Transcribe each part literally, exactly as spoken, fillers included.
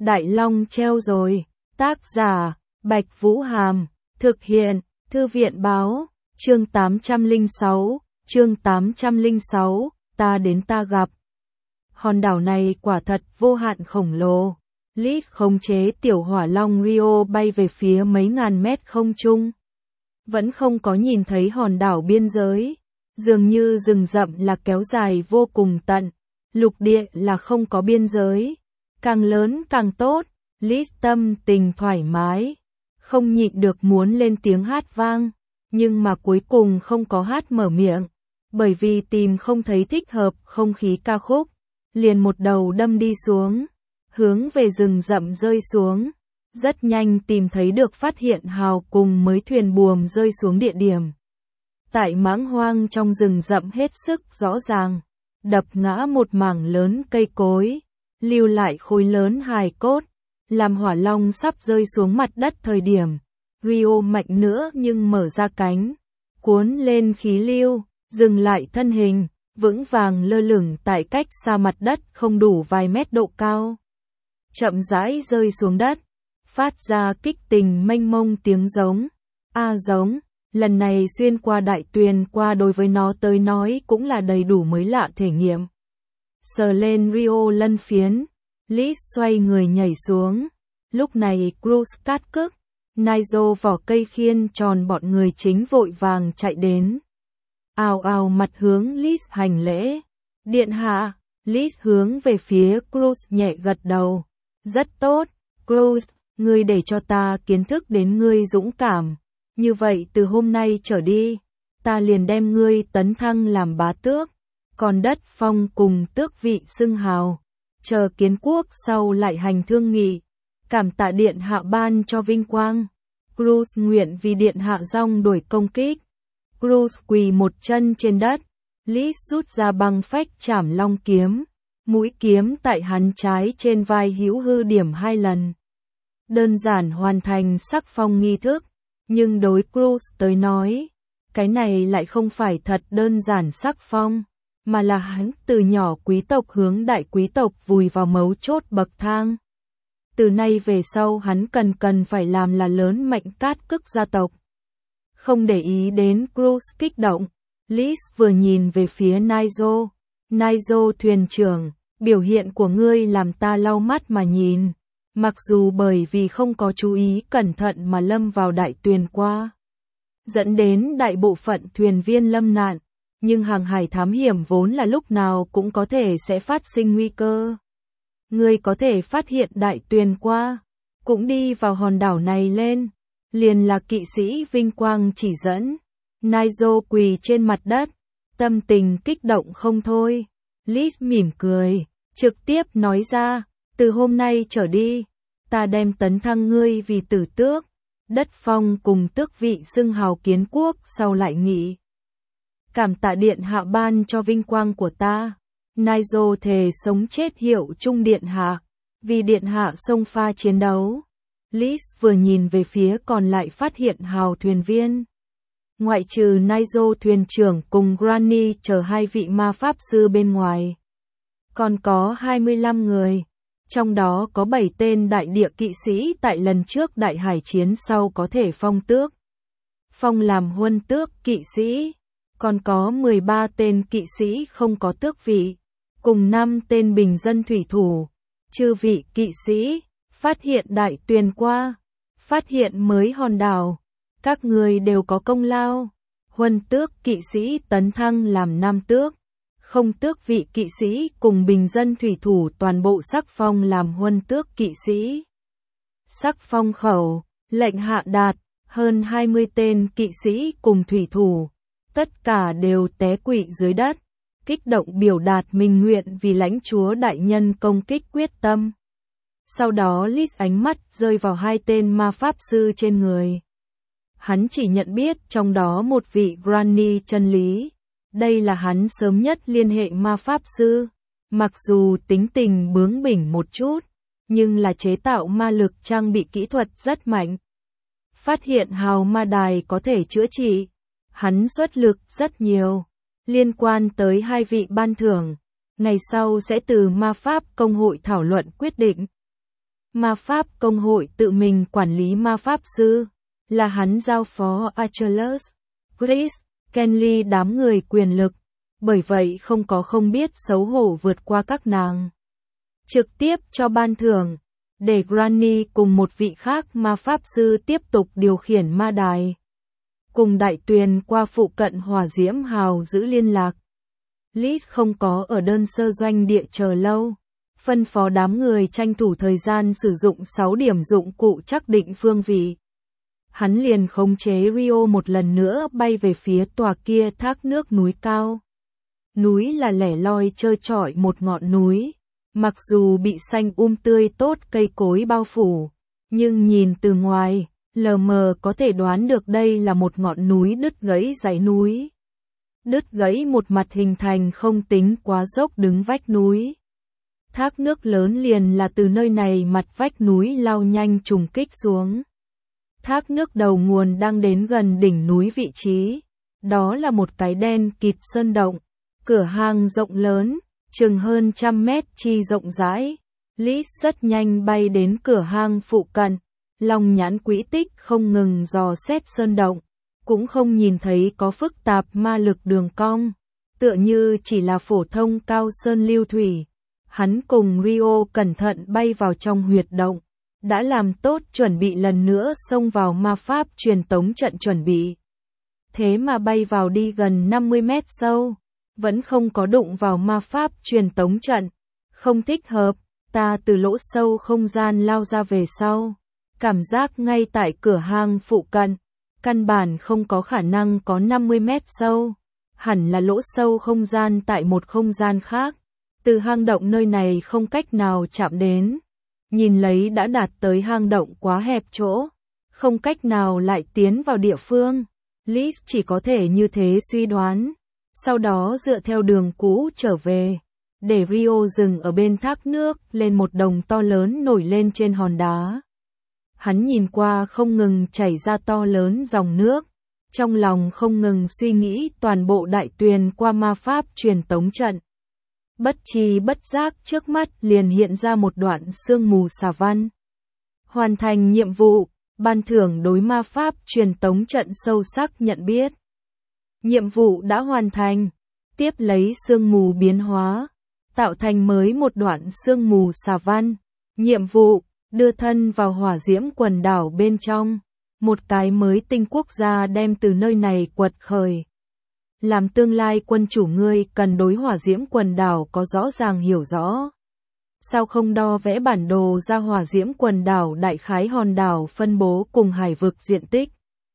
Đại Long treo rồi. Tác giả, Bạch Vũ Hàm. Thực hiện, Thư viện báo. Chương tám trăm lẻ sáu, chương tám trăm lẻ sáu, ta đến ta gặp. Hòn đảo này quả thật vô hạn khổng lồ. Lit khống chế tiểu hỏa long Rio bay về phía mấy ngàn mét không trung. Vẫn không có nhìn thấy hòn đảo biên giới. Dường như rừng rậm là kéo dài vô cùng tận. Lục địa là không có biên giới. Càng lớn càng tốt. Lit tâm tình thoải mái. Không nhịn được muốn lên tiếng hát vang. Nhưng mà cuối cùng không có hát mở miệng. Bởi vì tìm không thấy thích hợp không khí ca khúc. Liền một đầu đâm đi xuống. Hướng về rừng rậm rơi xuống. Rất nhanh tìm thấy được phát hiện hào cùng mấy thuyền buồm rơi xuống địa điểm. Tại mãng hoang trong rừng rậm hết sức rõ ràng. Đập ngã một mảng lớn cây cối. Lưu lại khối lớn hài cốt. Làm hỏa long sắp rơi xuống mặt đất thời điểm. Rio mạnh nữa nhưng mở ra cánh. Cuốn lên khí lưu. Dừng lại thân hình. Vững vàng lơ lửng tại cách xa mặt đất không đủ vài mét độ cao. Chậm rãi rơi xuống đất. Phát ra kích tình mênh mông tiếng giống. A giống. Lần này xuyên qua đại tuyền qua đối với nó tới nói cũng là đầy đủ mới lạ thể nghiệm. Sờ lên Rio lân phiến. Lit xoay người nhảy xuống. Lúc này Cruz cát cức. Nigel vỏ cây khiên tròn bọn người chính vội vàng chạy đến. Ào ào mặt hướng Lit hành lễ. Điện hạ. Lit hướng về phía Cruz nhẹ gật đầu. Rất tốt. Cruz, ngươi để cho ta kiến thức đến ngươi dũng cảm. Như vậy từ hôm nay trở đi, ta liền đem ngươi tấn thăng làm bá tước. Còn đất phong cùng tước vị xưng hào. Chờ kiến quốc sau lại hành thương nghị. Cảm tạ điện hạ ban cho vinh quang. Cruz nguyện vì điện hạ rong đuổi công kích. Cruz quỳ một chân trên đất. Lit rút ra băng phách chảm long kiếm. Mũi kiếm tại hắn trái trên vai hữu hư điểm hai lần. Đơn giản hoàn thành sắc phong nghi thức. Nhưng đối Cruz tới nói, cái này lại không phải thật đơn giản sắc phong, mà là hắn từ nhỏ quý tộc hướng đại quý tộc vùi vào mấu chốt bậc thang. Từ nay về sau hắn cần cần phải làm là lớn mạnh cát cức gia tộc. Không để ý đến Cruz kích động, Lit vừa nhìn về phía Nigel. Nigel thuyền trưởng, biểu hiện của ngươi làm ta lau mắt mà nhìn. Mặc dù bởi vì không có chú ý cẩn thận mà lâm vào đại tuyền qua, dẫn đến đại bộ phận thuyền viên lâm nạn, nhưng hàng hải thám hiểm vốn là lúc nào cũng có thể sẽ phát sinh nguy cơ. Ngươi có thể phát hiện đại tuyền qua, cũng đi vào hòn đảo này lên, liền là kỵ sĩ vinh quang chỉ dẫn. Nigel quỳ trên mặt đất, tâm tình kích động không thôi. Lit mỉm cười, trực tiếp nói ra. Từ hôm nay trở đi, ta đem tấn thăng ngươi vì tử tước, đất phong cùng tước vị xưng hào kiến quốc sau lại nghị. Cảm tạ điện hạ ban cho vinh quang của ta. Nigel thề sống chết hiệu chung điện hạ, vì điện hạ xông pha chiến đấu. Lit vừa nhìn về phía còn lại phát hiện hào thuyền viên. Ngoại trừ Nigel thuyền trưởng cùng Granny chờ hai vị ma pháp sư bên ngoài. Còn có hai mươi lăm người. Trong đó có bảy tên đại địa kỵ sĩ tại lần trước đại hải chiến sau có thể phong tước. Phong làm huân tước kỵ sĩ. Còn có mười ba tên kỵ sĩ không có tước vị. Cùng năm tên bình dân thủy thủ. Chư vị kỵ sĩ. Phát hiện đại tuyền qua. Phát hiện mới hòn đảo. Các người đều có công lao. Huân tước kỵ sĩ tấn thăng làm nam tước. Không tước vị kỵ sĩ cùng bình dân thủy thủ toàn bộ sắc phong làm huân tước kỵ sĩ. Sắc phong khẩu, lệnh hạ đạt, hơn hai mươi tên kỵ sĩ cùng thủy thủ. Tất cả đều té quỵ dưới đất, kích động biểu đạt mình nguyện vì lãnh chúa đại nhân công kích quyết tâm. Sau đó Lit ánh mắt rơi vào hai tên ma pháp sư trên người. Hắn chỉ nhận biết trong đó một vị Granny chân lý. Đây là hắn sớm nhất liên hệ ma pháp sư, mặc dù tính tình bướng bỉnh một chút, nhưng là chế tạo ma lực trang bị kỹ thuật rất mạnh. Phát hiện hào ma đài có thể chữa trị, hắn xuất lực rất nhiều, liên quan tới hai vị ban thưởng, ngày sau sẽ từ ma pháp công hội thảo luận quyết định. Ma pháp công hội tự mình quản lý ma pháp sư, là hắn giao phó Achilles, Chris, Kenly đám người quyền lực, bởi vậy không có không biết xấu hổ vượt qua các nàng. Trực tiếp cho ban thưởng, để Granny cùng một vị khác ma pháp sư tiếp tục điều khiển ma đài. Cùng Đại Tuyền qua phụ cận hỏa diễm hào giữ liên lạc. Liz không có ở đơn sơ doanh địa chờ lâu. Phân phó đám người tranh thủ thời gian sử dụng sáu điểm dụng cụ chắc định phương vị. Hắn liền khống chế Rio một lần nữa bay về phía tòa kia thác nước núi cao. Núi là lẻ loi trơ trọi một ngọn núi, mặc dù bị xanh um tươi tốt cây cối bao phủ, nhưng nhìn từ ngoài, lờ mờ có thể đoán được đây là một ngọn núi đứt gãy dãy núi. Đứt gãy một mặt hình thành không tính quá dốc đứng vách núi. Thác nước lớn liền là từ nơi này mặt vách núi lao nhanh trùng kích xuống. Thác nước đầu nguồn đang đến gần đỉnh núi vị trí. Đó là một cái đen kịt sơn động. Cửa hang rộng lớn, chừng hơn trăm mét chi rộng rãi. Liz rất nhanh bay đến cửa hang phụ cận. Long nhãn quỹ tích không ngừng dò xét sơn động. Cũng không nhìn thấy có phức tạp ma lực đường cong. Tựa như chỉ là phổ thông cao sơn lưu thủy. Hắn cùng Rio cẩn thận bay vào trong huyệt động, đã làm tốt chuẩn bị lần nữa xông vào ma pháp truyền tống trận chuẩn bị. Thế mà bay vào đi gần năm mươi mét sâu, vẫn không có đụng vào ma pháp truyền tống trận. Không thích hợp, ta từ lỗ sâu không gian lao ra về sau. Cảm giác ngay tại cửa hang phụ cận, căn bản không có khả năng có năm mươi mét sâu. Hẳn là lỗ sâu không gian tại một không gian khác. Từ hang động nơi này không cách nào chạm đến. Nhìn lấy đã đạt tới hang động quá hẹp chỗ. Không cách nào lại tiến vào địa phương. Liz chỉ có thể như thế suy đoán. Sau đó dựa theo đường cũ trở về. Để Rio dừng ở bên thác nước lên một đồng to lớn nổi lên trên hòn đá. Hắn nhìn qua không ngừng chảy ra to lớn dòng nước. Trong lòng không ngừng suy nghĩ toàn bộ Đại Tuyền qua ma pháp truyền tống trận. Bất tri bất giác trước mắt liền hiện ra một đoạn sương mù xà văn. Hoàn thành nhiệm vụ, ban thưởng đối ma pháp truyền tống trận sâu sắc nhận biết. Nhiệm vụ đã hoàn thành, tiếp lấy sương mù biến hóa, tạo thành mới một đoạn sương mù xà văn. Nhiệm vụ, đưa thân vào hỏa diễm quần đảo bên trong, một cái mới tinh quốc gia đem từ nơi này quật khởi. Làm tương lai quân chủ ngươi cần đối hỏa diễm quần đảo có rõ ràng hiểu rõ. Sao không đo vẽ bản đồ ra hỏa diễm quần đảo đại khái hòn đảo phân bố cùng hải vực diện tích.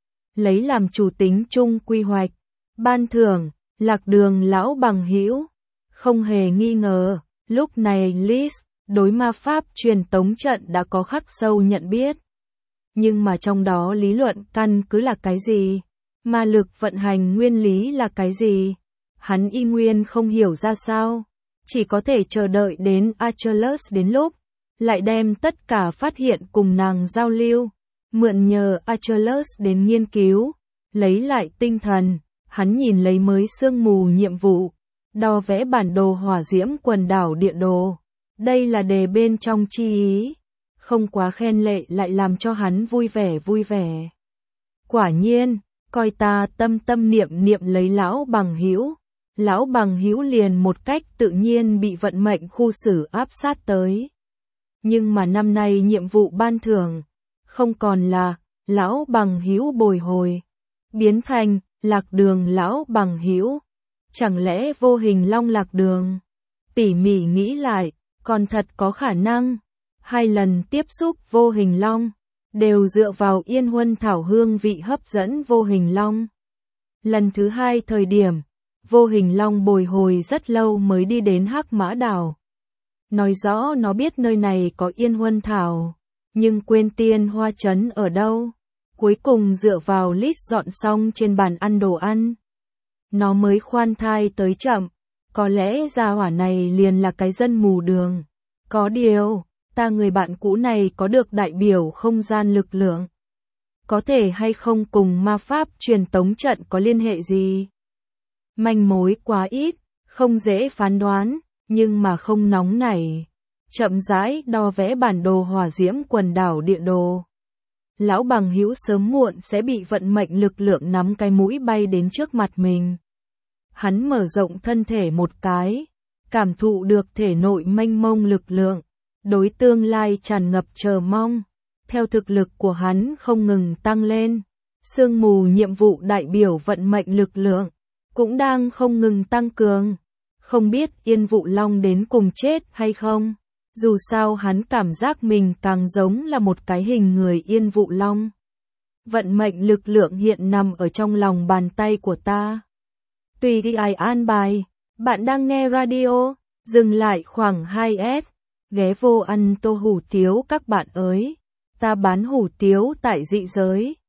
Lấy làm chủ tính chung quy hoạch. Ban thưởng, lạc đường lão bằng hữu. Không hề nghi ngờ, lúc này Liz, đối ma pháp truyền tống trận đã có khắc sâu nhận biết. Nhưng mà trong đó lý luận căn cứ là cái gì? Ma lực vận hành nguyên lý là cái gì? Hắn y nguyên không hiểu ra sao. Chỉ có thể chờ đợi đến Achilles đến lúc. Lại đem tất cả phát hiện cùng nàng giao lưu. Mượn nhờ Achilles đến nghiên cứu. Lấy lại tinh thần. Hắn nhìn lấy mới sương mù nhiệm vụ. Đo vẽ bản đồ hỏa diễm quần đảo địa đồ. Đây là đề bên trong chi ý. Không quá khen lệ lại làm cho hắn vui vẻ vui vẻ. Quả nhiên. Coi ta tâm tâm niệm niệm lấy lão bằng hữu, lão bằng hữu liền một cách tự nhiên bị vận mệnh khu xử áp sát tới. Nhưng mà năm nay nhiệm vụ ban thưởng không còn là lão bằng hữu bồi hồi, biến thành lạc đường lão bằng hữu. Chẳng lẽ vô hình long lạc đường? Tỉ mỉ nghĩ lại, còn thật có khả năng. Hai lần tiếp xúc vô hình long đều dựa vào yên huân thảo hương vị hấp dẫn vô hình long. Lần thứ hai thời điểm, vô hình long bồi hồi rất lâu mới đi đến Hắc Mã Đảo. Nói rõ nó biết nơi này có yên huân thảo, nhưng quên tiên hoa trấn ở đâu. Cuối cùng dựa vào Liz dọn xong trên bàn ăn đồ ăn. Nó mới khoan thai tới chậm, có lẽ gia hỏa này liền là cái dân mù đường. Có điều, ta người bạn cũ này có được đại biểu không gian lực lượng. Có thể hay không cùng ma pháp truyền tống trận có liên hệ gì? Manh mối quá ít, không dễ phán đoán, nhưng mà không nóng nảy. chậm rãi đo vẽ bản đồ hỏa diễm quần đảo địa đồ. Lão bằng hữu sớm muộn sẽ bị vận mệnh lực lượng nắm cái mũi bay đến trước mặt mình. Hắn mở rộng thân thể một cái, cảm thụ được thể nội mênh mông lực lượng, đối tương lai tràn ngập chờ mong. Theo thực lực của hắn không ngừng tăng lên, sương mù nhiệm vụ đại biểu vận mệnh lực lượng cũng đang không ngừng tăng cường. Không biết Yên Vụ Long đến cùng chết hay không, dù sao hắn cảm giác mình càng giống là một cái hình người Yên Vụ Long. Vận mệnh lực lượng hiện nằm ở trong lòng bàn tay của ta. Tùy thì ai an bài, bạn đang nghe radio, dừng lại khoảng hai s, ghé vô ăn tô hủ tiếu các bạn ơi. Ta bán hủ tiếu tại dị giới.